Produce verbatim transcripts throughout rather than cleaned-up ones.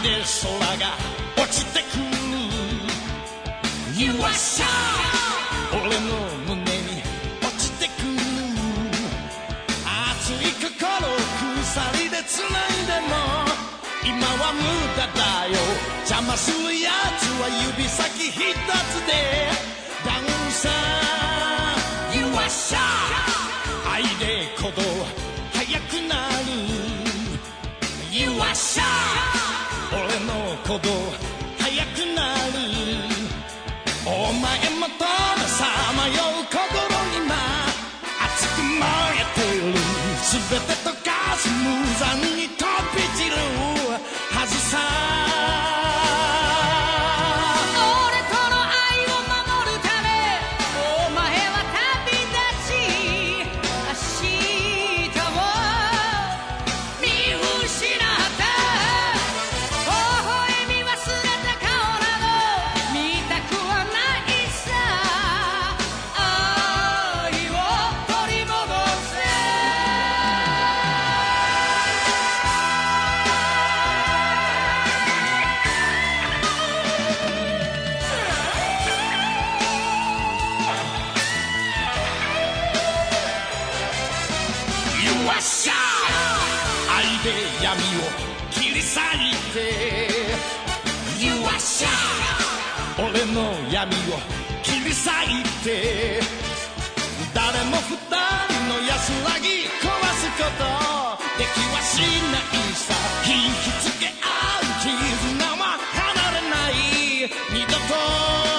で空が落ちてくる You are shy 俺の胸に落ちてくる熱い心を鎖で繋いでも今は無駄だよ邪魔するやつは指先一つでダウンさ You are shy 愛で鼓動速くなる You are shy 俺の鼓動速くなるお前もとのさまよう心今熱く燃えてる全て溶かす無残に飛び散るはずさ俺との愛を守るためお前は旅立ち明日を見失った微笑み忘れた顔など見たくはないさ愛を取り戻せ愛で闇を切り裂いて You are shy 俺の闇を切り裂いて誰も二人の安らぎ壊すことできはしないさ引きつけ合う絆は離れない二度と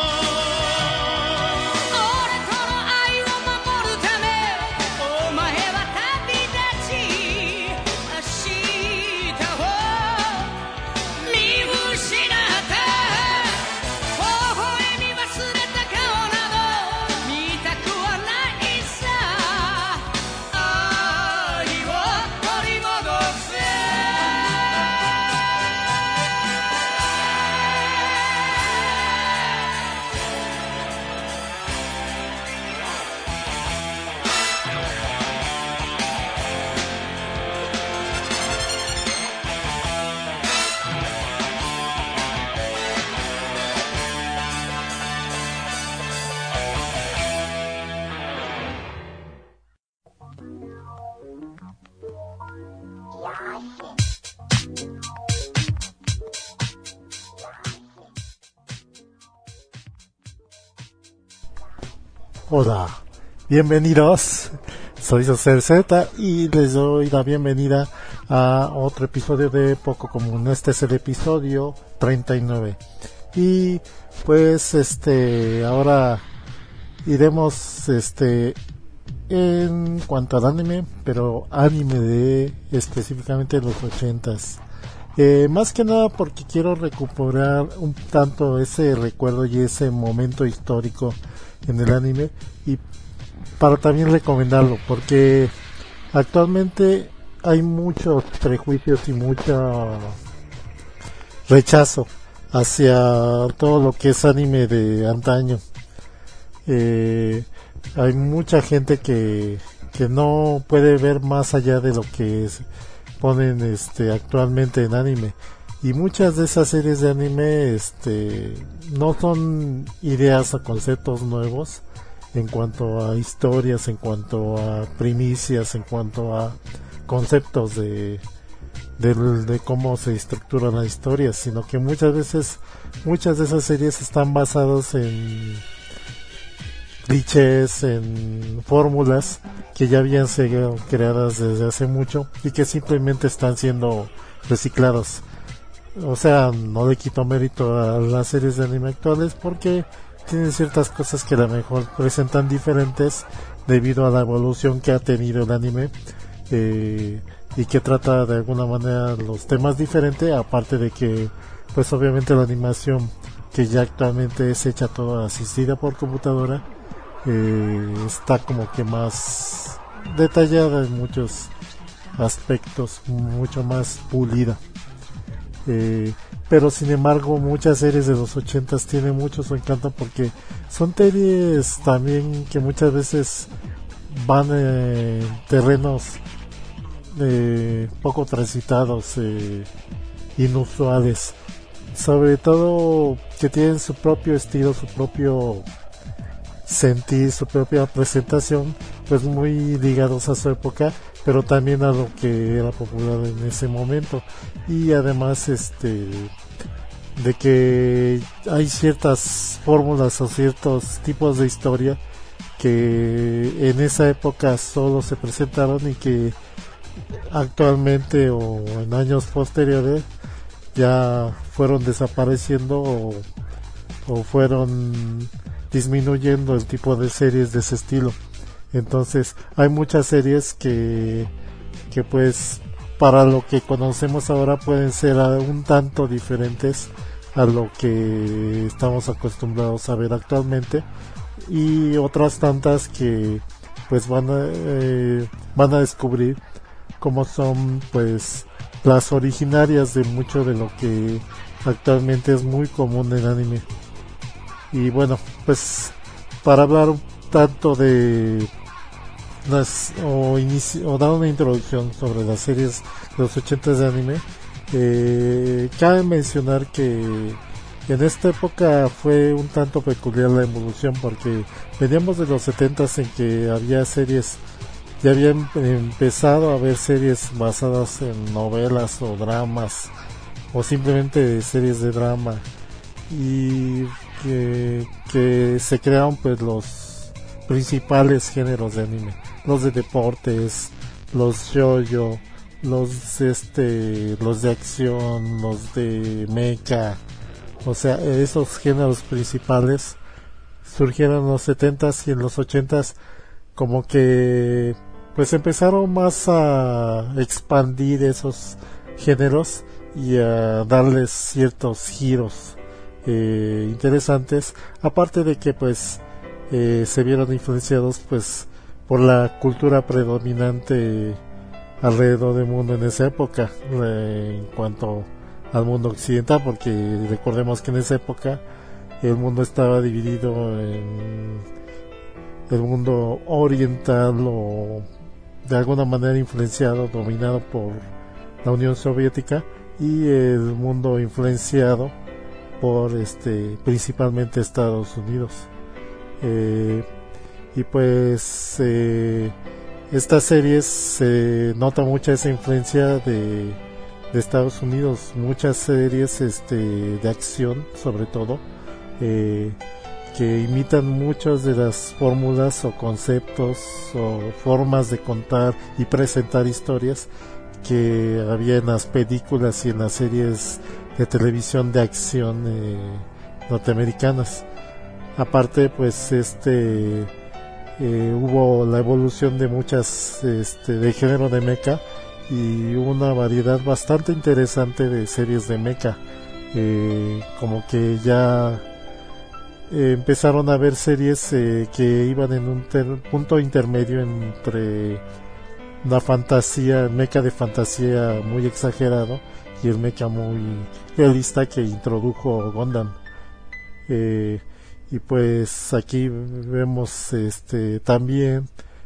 Hola, bienvenidos, soy José Z y les doy la bienvenida a otro episodio de Poco Común. Este es el episodio treinta y nueve y pues este ahora iremos este en cuanto al anime, pero anime de específicamente los ochentas. Eh, más que nada porque quiero recuperar un tanto ese recuerdo y ese momento histórico en el anime y para también recomendarlo porque actualmente hay muchos prejuicios y mucho rechazo hacia todo lo que es anime de antaño. Eh, hay mucha gente que que no puede ver más allá de lo que es, ponen este actualmente en anime y muchas de esas series de anime este no son ideas o conceptos nuevos en cuanto a historias, en cuanto a primicias, en cuanto a conceptos de de, de cómo se estructuran las historias, sino que muchas veces muchas de esas series están basadas en clichés, en fórmulas que ya habían sido creadas desde hace mucho y que simplemente están siendo recicladas. O sea, no le quito mérito a las series de anime actuales porque tienen ciertas cosas que a lo mejor presentan diferentes debido a la evolución que ha tenido el anime eh, y que trata de alguna manera los temas diferentes, aparte de que pues obviamente la animación que ya actualmente es hecha toda asistida por computadora eh, está como que más detallada en muchos aspectos, mucho más pulida. Eh, pero sin embargo muchas series de los ochentas tienen mucho su encanto porque son series también que muchas veces van en terrenos eh, poco transitados eh, inusuales, sobre todo que tienen su propio estilo, su propio sentir, su propia presentación, pues muy ligados a su época, pero también a lo que era popular en ese momento. Y además este de que hay ciertas fórmulas o ciertos tipos de historia que en esa época solo se presentaron y que actualmente o en años posteriores ya fueron desapareciendo o, o fueron disminuyendo el tipo de series de ese estilo. Entonces hay muchas series que que pues para lo que conocemos ahora pueden ser un tanto diferentes a lo que estamos acostumbrados a ver actualmente, y otras tantas que pues van a eh, van a descubrir cómo son pues las originarias de mucho de lo que actualmente es muy común en anime. Y bueno, pues para hablar un tanto de las o, inici- o dar una introducción sobre las series de los ochentas de anime, eh, cabe mencionar que en esta época fue un tanto peculiar la evolución, porque veníamos de los setentas en que había series, ya habían empezado a haber series basadas en novelas o dramas o simplemente series de drama, y que, que se crearon pues los principales géneros de anime, los de deportes, los shoujo, los este los de acción, los de mecha. O sea, esos géneros principales surgieron en los setentas, y en los ochentas como que pues empezaron más a expandir esos géneros y a darles ciertos giros eh, interesantes, aparte de que pues eh, se vieron influenciados pues por la cultura predominante alrededor del mundo en esa época, eh, en cuanto al mundo occidental, porque recordemos que en esa época el mundo estaba dividido en el mundo oriental, o de alguna manera influenciado, dominado por la Unión Soviética, y el mundo influenciado por este principalmente Estados Unidos. Eh, y pues eh, estas series se eh, nota mucha esa influencia de, de Estados Unidos, muchas series este de acción sobre todo, eh, que imitan muchas de las fórmulas o conceptos o formas de contar y presentar historias que había en las películas y en las series de televisión de acción eh, norteamericanas. Aparte pues este eh, hubo la evolución de muchas este, de género de mecha, y una variedad bastante interesante de series de mecha, eh, como que ya eh, empezaron a haber series eh, que iban en un ter- punto intermedio entre una fantasía, mecha de fantasía muy exagerado y el mecha muy realista que introdujo Gundam. Eh, y pues aquí vemos este también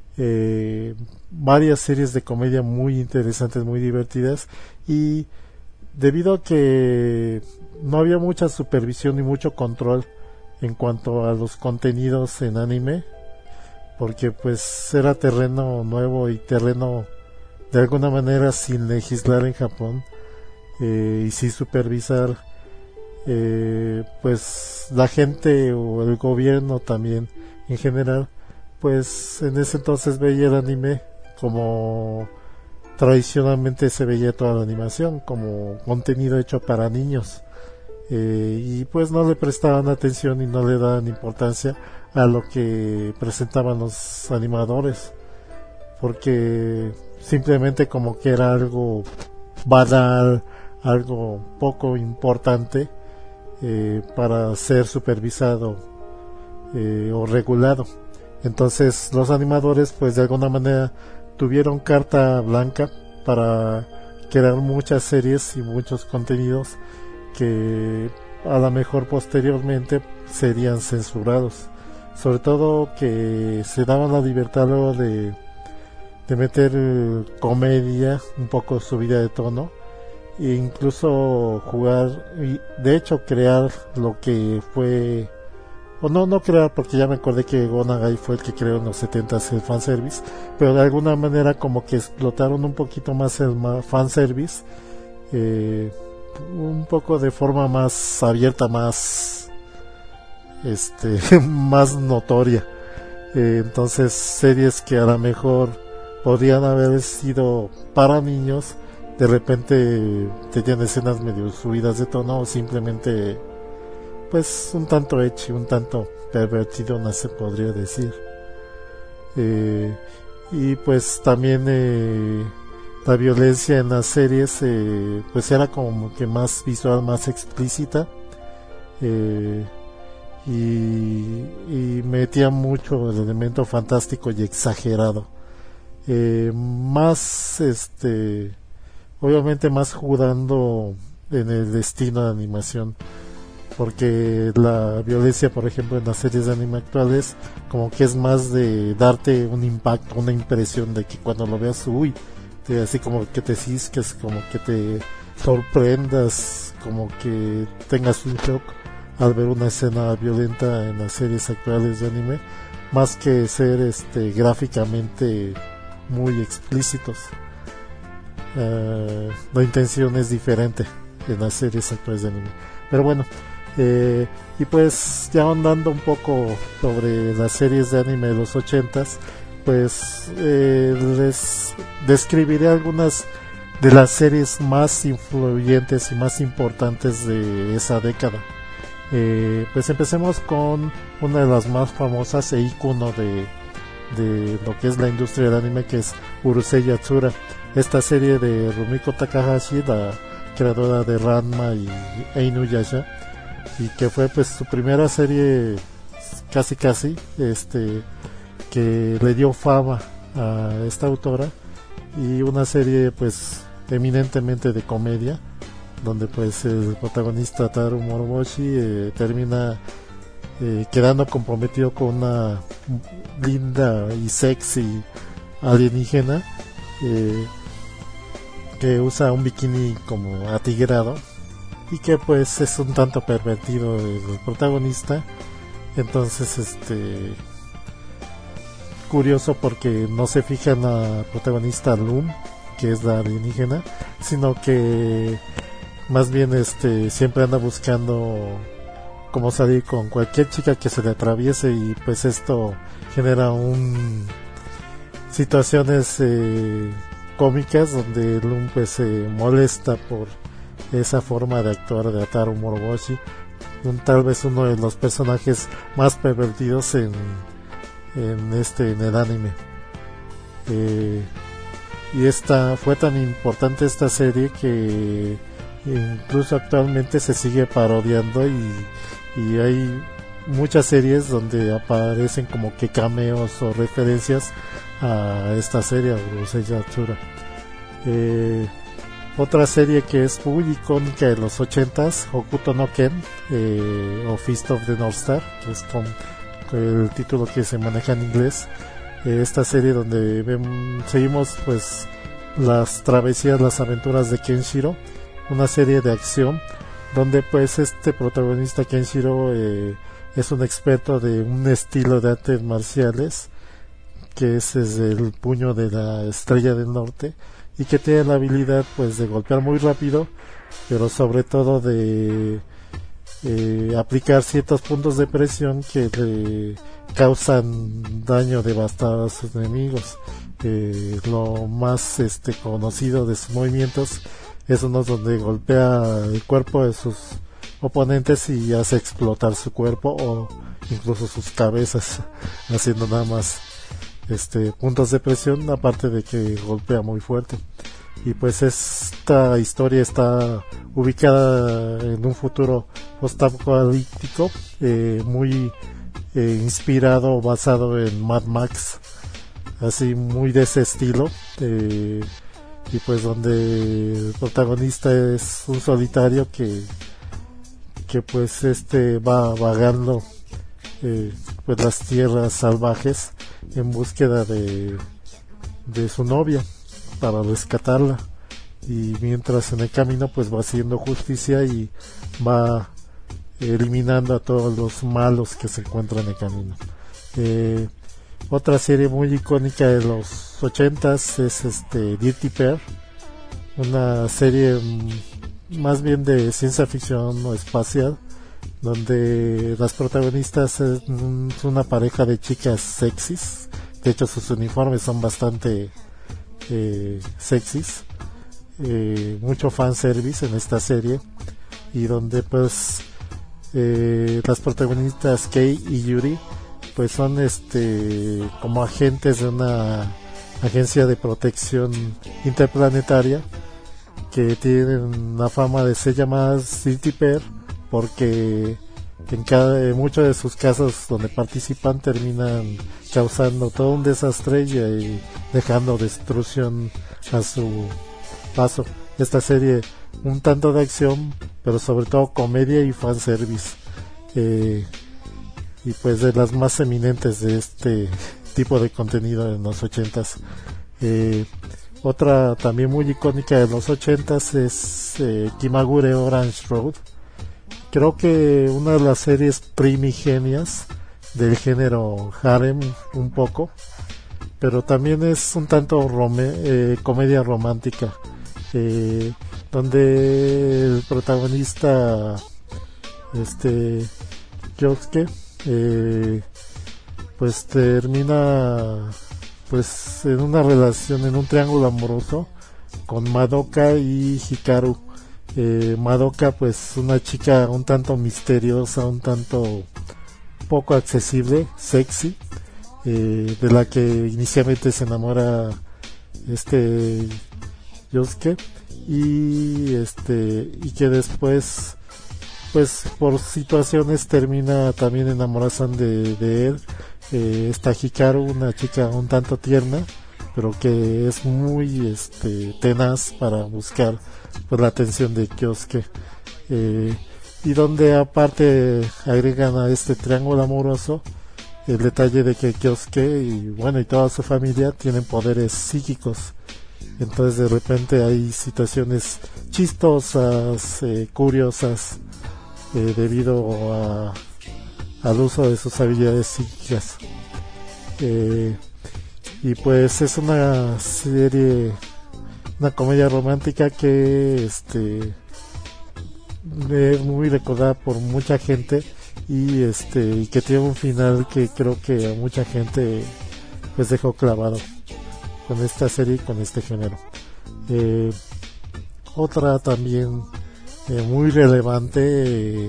eh, varias series de comedia muy interesantes, muy divertidas, y debido a que no había mucha supervisión y mucho control en cuanto a los contenidos en anime, porque pues era terreno nuevo y terreno de alguna manera sin legislar en Japón, eh, y sin supervisar, eh, pues la gente o el gobierno también en general, pues en ese entonces veía el anime como tradicionalmente se veía toda la animación, como contenido hecho para niños, eh, y pues no le prestaban atención y no le daban importancia a lo que presentaban los animadores, porque simplemente como que era algo banal, algo poco importante eh, para ser supervisado eh, o regulado. Entonces los animadores pues de alguna manera tuvieron carta blanca para crear muchas series y muchos contenidos que a lo mejor posteriormente serían censurados, sobre todo que se daban la libertad luego de, de meter comedia un poco subida de tono, e incluso jugar y de hecho crear lo que fue, o no no crear, porque ya me acordé que Go Nagai fue el que creó en los setentas el fanservice, pero de alguna manera como que explotaron un poquito más el fanservice, eh, un poco de forma más abierta, más este más notoria. Eh, entonces series que a lo mejor podrían haber sido para niños, de repente tenían escenas medio subidas de tono, o simplemente pues un tanto ecchi, un tanto pervertido, no se podría decir. Eh, y pues también eh, la violencia en las series eh, pues era como que más visual, más explícita, eh, y, y metía mucho el elemento fantástico y exagerado, eh, más este obviamente más jugando en el destino de animación, porque la violencia, por ejemplo, en las series de anime actuales, como que es más de darte un impacto, una impresión de que cuando lo veas, uy, te, así como que te cisques, como que te sorprendas, como que tengas un shock al ver una escena violenta en las series actuales de anime, más que ser este gráficamente muy explícitos. Uh, la intención es diferente en las series actuales de anime, pero bueno, eh, y pues ya andando un poco sobre las series de anime de los ochentas, pues eh, les describiré algunas de las series más influyentes y más importantes de esa década. Eh, pues empecemos con una de las más famosas e ícono de, de lo que es la industria del anime, que es Urusei Yatsura, esta serie de Rumiko Takahashi, la creadora de Ranma y e Inuyasha, y que fue pues su primera serie casi casi este que le dio fama a esta autora, y una serie pues eminentemente de comedia, donde pues el protagonista Taru Moroboshi eh, termina eh, quedando comprometido con una linda y sexy alienígena eh, que usa un bikini como atigrado, y que pues es un tanto pervertido el protagonista. Entonces este curioso, porque no se fija en la protagonista Loom, que es la alienígena, sino que más bien este siempre anda buscando cómo salir con cualquier chica que se le atraviese, y pues esto genera un situaciones eh, cómicas donde Loom pues se molesta por esa forma de actuar de Ataru Moroboshi, un, tal vez uno de los personajes más pervertidos en, en este en el anime. Eh, y esta fue tan importante esta serie que incluso actualmente se sigue parodiando, y, y hay muchas series donde aparecen como que cameos o referencias a esta serie, a Urusei Yatsura. Eh, otra serie que es muy icónica de los ochentas, Hokuto no Ken, eh, o Fist of the North Star, que es con, con el título que se maneja en inglés. Eh, esta serie donde ven, seguimos pues las travesías, las aventuras de Kenshiro, una serie de acción donde pues este protagonista Kenshiro eh, es un experto de un estilo de artes marciales que es, es el puño de la estrella del norte, y que tiene la habilidad pues de golpear muy rápido, pero sobre todo de eh, aplicar ciertos puntos de presión que le causan daño devastador a sus enemigos. Eh, lo más este conocido de sus movimientos es uno donde golpea el cuerpo de sus oponentes y hace explotar su cuerpo o incluso sus cabezas, haciendo nada más este puntos de presión, aparte de que golpea muy fuerte. Y pues esta historia está ubicada en un futuro post-apocalíptico, eh, muy eh, inspirado, basado en Mad Max, así muy de ese estilo, eh, y pues donde el protagonista es un solitario que que pues este va vagando eh, pues las tierras salvajes en búsqueda de de su novia para rescatarla, y mientras en el camino pues va haciendo justicia y va eliminando a todos los malos que se encuentran en el camino. Eh, otra serie muy icónica de los ochentas es este Dirty Pair, una serie mm, más bien de ciencia ficción o espacial, donde las protagonistas es una pareja de chicas sexys. De hecho sus uniformes son bastante eh, sexys, eh, mucho fanservice en esta serie, y donde pues eh, las protagonistas Kei y Yuri pues son este como agentes de una agencia de protección interplanetaria que tienen la fama de ser llamadas Dirty Pair porque en cada en muchos de sus casos donde participan terminan causando todo un desastre y dejando destrucción a su paso. Esta serie un tanto de acción, pero sobre todo comedia y fanservice, eh, y pues de las más eminentes de este tipo de contenido en los ochentas. Eh, otra también muy icónica de los ochentas es eh, Kimagure Orange Road. Creo que una de las series primigenias del género harem un poco, pero también es un tanto rome, eh, comedia romántica, eh, donde el protagonista este Yosuke eh, pues termina pues en una relación, en un triángulo amoroso con Madoka y Hikaru. eh, Madoka pues una chica un tanto misteriosa, un tanto poco accesible, sexy, eh, de la que inicialmente se enamora este Yosuke, y este y que después pues por situaciones termina también enamorándose de, de él. Eh, esta Hikaru, una chica un tanto tierna, pero que es muy este tenaz para buscar pues, la atención de Yosuke, eh, y donde aparte agregan a este triángulo amoroso el detalle de que Yosuke y bueno y toda su familia tienen poderes psíquicos. Entonces de repente hay situaciones chistosas, eh, curiosas, eh, debido a, al uso de sus habilidades psíquicas. Eh, y pues es una serie, una comedia romántica que este es muy recordada por mucha gente y este y que tiene un final que creo que a mucha gente pues dejó clavado con esta serie y con este género. Eh, otra también eh, muy relevante, eh,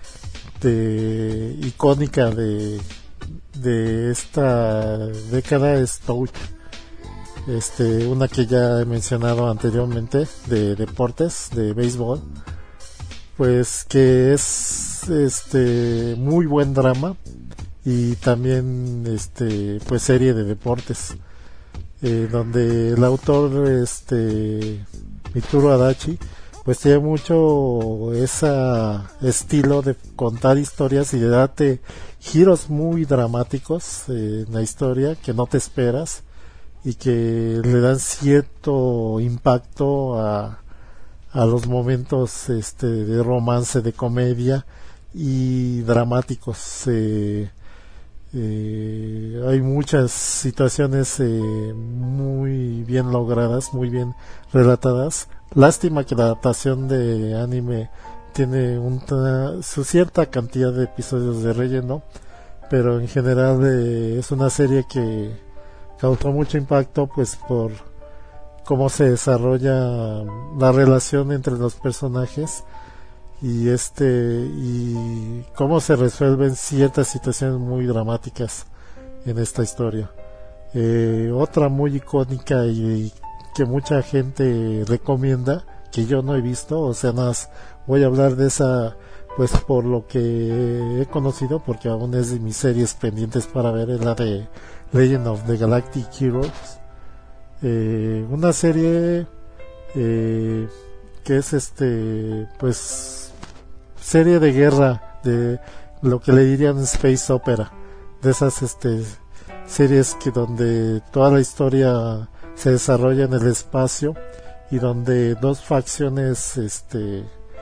de, icónica de, de esta década es Touch, este, una que ya he mencionado anteriormente, de deportes, de béisbol, pues que es este muy buen drama y también este pues serie de deportes. Eh, donde el autor este Mitsuru Adachi pues tiene mucho ese estilo de contar historias y de darte giros muy dramáticos eh, en la historia que no te esperas y que le dan cierto impacto a, a los momentos este de romance, de comedia y dramáticos. eh, Eh, hay muchas situaciones eh, muy bien logradas, muy bien relatadas. Lástima que la adaptación de anime tiene una, su cierta cantidad de episodios de relleno, pero en general eh, es una serie que causó mucho impacto pues por cómo se desarrolla la relación entre los personajes y este y cómo se resuelven ciertas situaciones muy dramáticas en esta historia. Eh, otra muy icónica y, y que mucha gente recomienda, que yo no he visto, o sea, nada más voy a hablar de esa pues por lo que he conocido, porque aún es de mis series pendientes para ver, es la de Legend of the Galactic Heroes, eh, una serie eh, que es este pues serie de guerra, de lo que le dirían space opera, de esas este series que donde toda la historia se desarrolla en el espacio y donde dos facciones este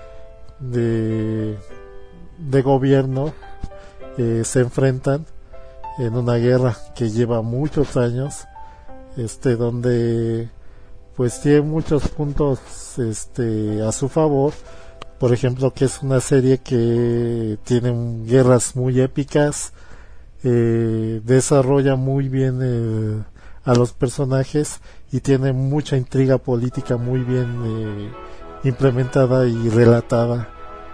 de de gobierno eh, se enfrentan en una guerra que lleva muchos años, este donde pues tiene muchos puntos este a su favor. Por ejemplo, que es una serie que tiene guerras muy épicas, eh, desarrolla muy bien eh, a los personajes y tiene mucha intriga política muy bien eh, implementada y relatada.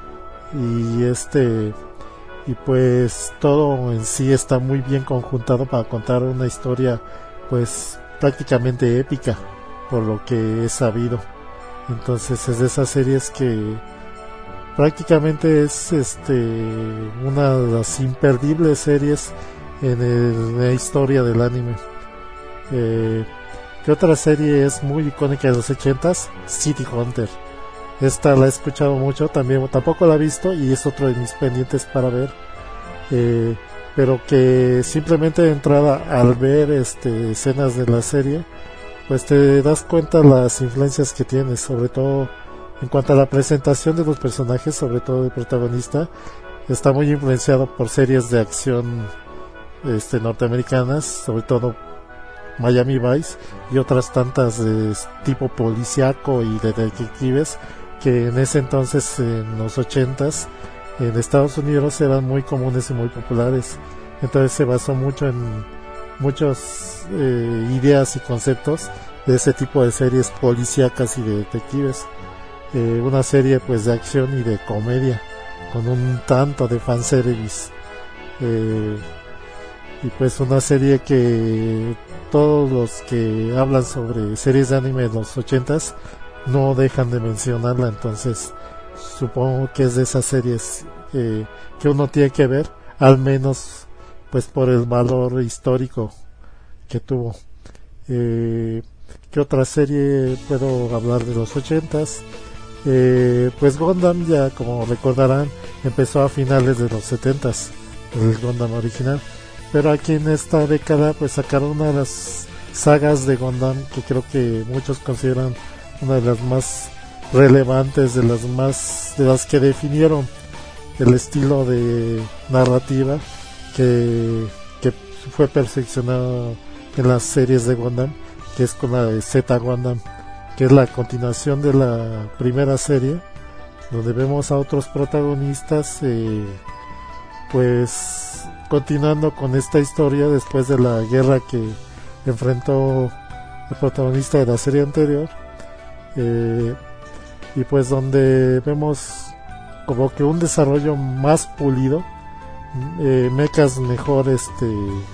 Y este y pues todo en sí está muy bien conjuntado para contar una historia pues prácticamente épica, por lo que he sabido. Entonces es de esas series que prácticamente es este una de las imperdibles series en, el, en la historia del anime. Eh, ¿Qué otra serie es muy icónica de los ochentas? City Hunter. Esta la he escuchado mucho, también tampoco la he visto y es otro de mis pendientes para ver. Eh, pero que simplemente de entrada al ver este escenas de la serie, pues te das cuenta las influencias que tiene, sobre todo en cuanto a la presentación de los personajes, sobre todo el protagonista, está muy influenciado por series de acción este, norteamericanas, sobre todo Miami Vice y otras tantas de tipo policíaco y de detectives que en ese entonces, en los ochentas, en Estados Unidos eran muy comunes y muy populares. Entonces se basó mucho en muchas eh, ideas y conceptos de ese tipo de series policíacas y de detectives. Eh, una serie pues de acción y de comedia con un tanto de fanservice, eh, y pues una serie que todos los que hablan sobre series de anime de los ochentas no dejan de mencionarla. Entonces supongo que es de esas series eh, que uno tiene que ver, al menos pues por el valor histórico que tuvo. eh, ¿Qué otra serie puedo hablar de los ochentas? Eh, pues Gundam, ya como recordarán, empezó a finales de los setentas, el Gundam original, pero aquí en esta década pues sacaron una de las sagas de Gundam que creo que muchos consideran una de las más relevantes, de las más de las que definieron el estilo de narrativa que, que fue perfeccionado en las series de Gundam, que es con la de Z Gundam, que es la continuación de la primera serie, donde vemos a otros protagonistas eh, pues continuando con esta historia después de la guerra que enfrentó el protagonista de la serie anterior, eh, y pues donde vemos como que un desarrollo más pulido, eh, mechas mejor este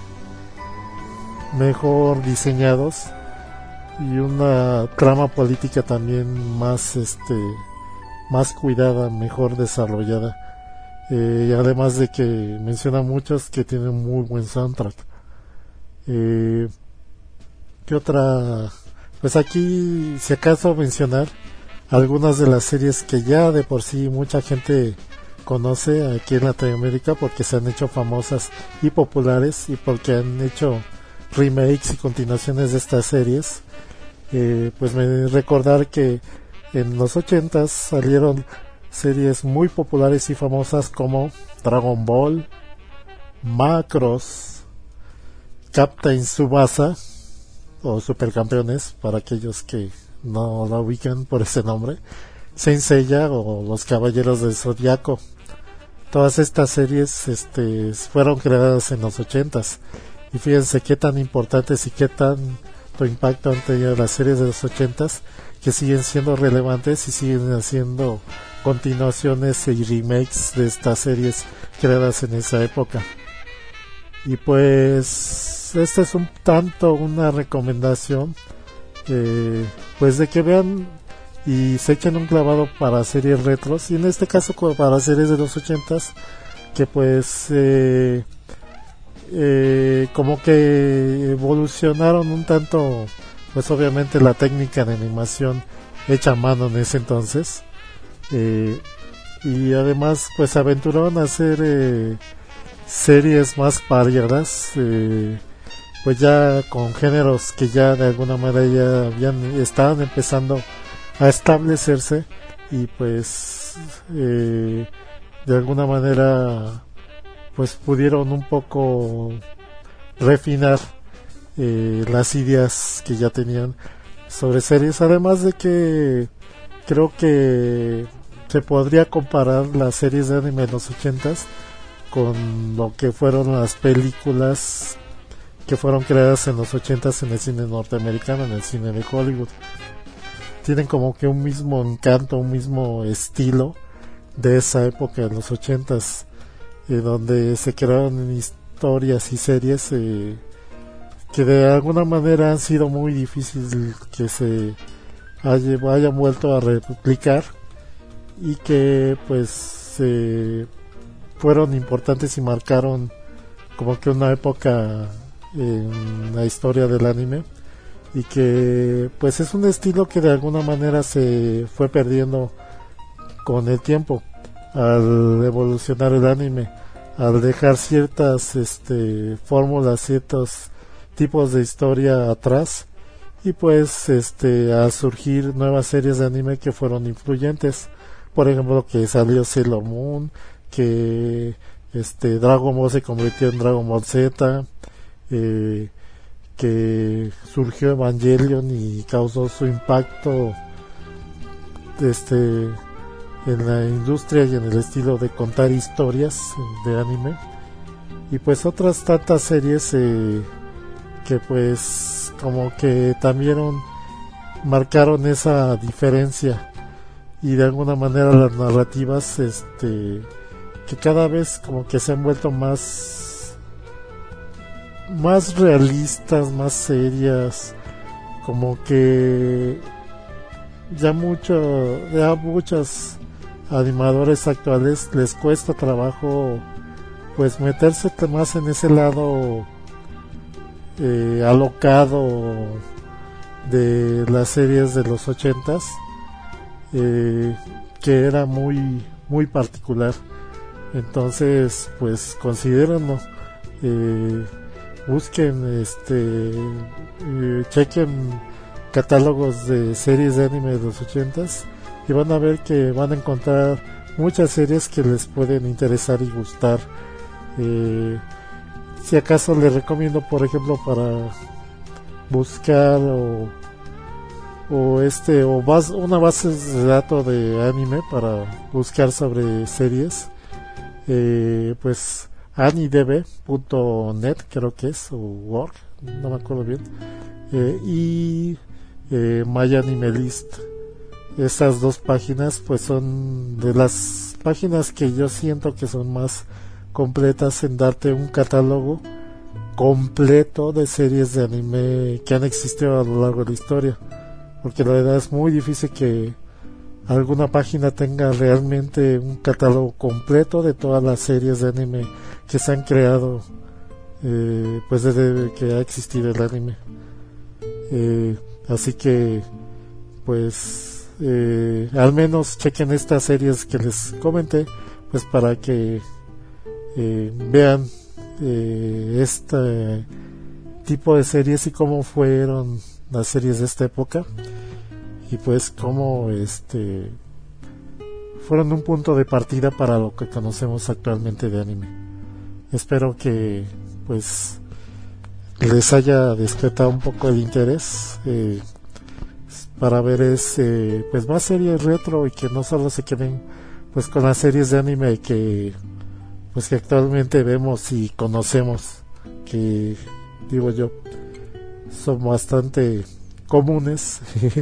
mejor diseñados y una trama política también más este más cuidada, mejor desarrollada, eh, y además de que menciona muchos que tienen muy buen soundtrack. eh, ¿Qué otra? Pues aquí si acaso mencionar algunas de las series que ya de por sí mucha gente conoce aquí en Latinoamérica porque se han hecho famosas y populares y porque han hecho remakes y continuaciones de estas series. Eh, pues me recordar que en los ochentas salieron series muy populares y famosas como Dragon Ball, Macross, Captain Tsubasa o Supercampeones para aquellos que no la ubican por ese nombre, Saint Seiya o Los Caballeros del Zodiaco. Todas estas series este, fueron creadas en los ochentas y fíjense qué tan importantes y qué tanto impacto han tenido las series de los ochentas, que siguen siendo relevantes y siguen haciendo continuaciones y remakes de estas series creadas en esa época. Y pues esta es un tanto una recomendación, eh, pues de que vean y se echen un clavado para series retros, y en este caso para series de los ochentas que pues eh, eh, como que evolucionaron un tanto, pues obviamente la técnica de animación hecha a mano en ese entonces, eh, y además pues se aventuraron a hacer eh, series más variadas, eh, pues ya con géneros que ya de alguna manera ya habían, estaban empezando a establecerse y pues eh, de alguna manera pues pudieron un poco refinar eh, las ideas que ya tenían sobre series, además de que creo que se podría comparar las series de anime de los ochentas con lo que fueron las películas que fueron creadas en los ochentas en el cine norteamericano, en el cine de Hollywood. Tienen como que un mismo encanto, un mismo estilo de esa época de los ochentas, eh, donde se crearon historias y series eh, que de alguna manera han sido muy difíciles que se haya, hayan vuelto a replicar y que pues eh, fueron importantes y marcaron como que una época en la historia del anime, y que pues es un estilo que de alguna manera se fue perdiendo con el tiempo al evolucionar el anime, al dejar ciertas este fórmulas, ciertos tipos de historia atrás, y pues este al surgir nuevas series de anime que fueron influyentes. Por ejemplo, que salió Sailor Moon, que este Dragon Ball se convirtió en Dragon Ball Z, eh, que surgió Evangelion y causó su impacto este en la industria y en el estilo de contar historias de anime, y pues otras tantas series eh, que pues como que también marcaron esa diferencia, y de alguna manera las narrativas este que cada vez como que se han vuelto más más realistas, más serias, como que ya mucho ya muchos animadores actuales les cuesta trabajo pues meterse más en ese lado eh, alocado de las series de los ochentas, eh, que era muy muy particular. Entonces pues considérenlo, eh, busquen este eh, chequen catálogos de series de anime de los ochentas y van a ver que van a encontrar muchas series que les pueden interesar y gustar. Eh, si acaso les recomiendo, por ejemplo, para buscar o o este o bas, una base de datos de anime para buscar sobre series, eh, pues anidb punto net creo que es, o org, no me acuerdo bien, eh, y eh, MyAnimeList. Estas dos páginas pues son de las páginas que yo siento que son más completas en darte un catálogo completo de series de anime que han existido a lo largo de la historia, porque la verdad es muy difícil que alguna página tenga realmente un catálogo completo de todas las series de anime que se han creado eh, pues desde que ha existido el anime. Eh, así que pues eh, al menos chequen estas series que les comenté, pues para que eh, vean eh, este tipo de series y cómo fueron las series de esta época, y pues cómo este fueron un punto de partida para lo que conocemos actualmente de anime. Espero que pues les haya despertado un poco el interés eh, para ver ese, pues más series retro, y que no solo se queden pues con las series de anime que pues que actualmente vemos y conocemos, que digo yo son bastante comunes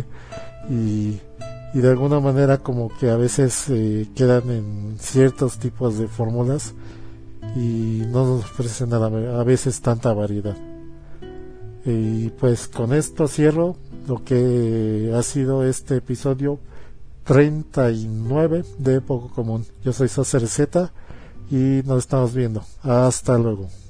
y, y de alguna manera como que a veces eh, quedan en ciertos tipos de fórmulas y no nos ofrecen a, la, a veces tanta variedad. Y pues con esto cierro lo que ha sido este episodio treinta y nueve de Poco Común. Yo soy Soser Z y nos estamos viendo. Hasta luego.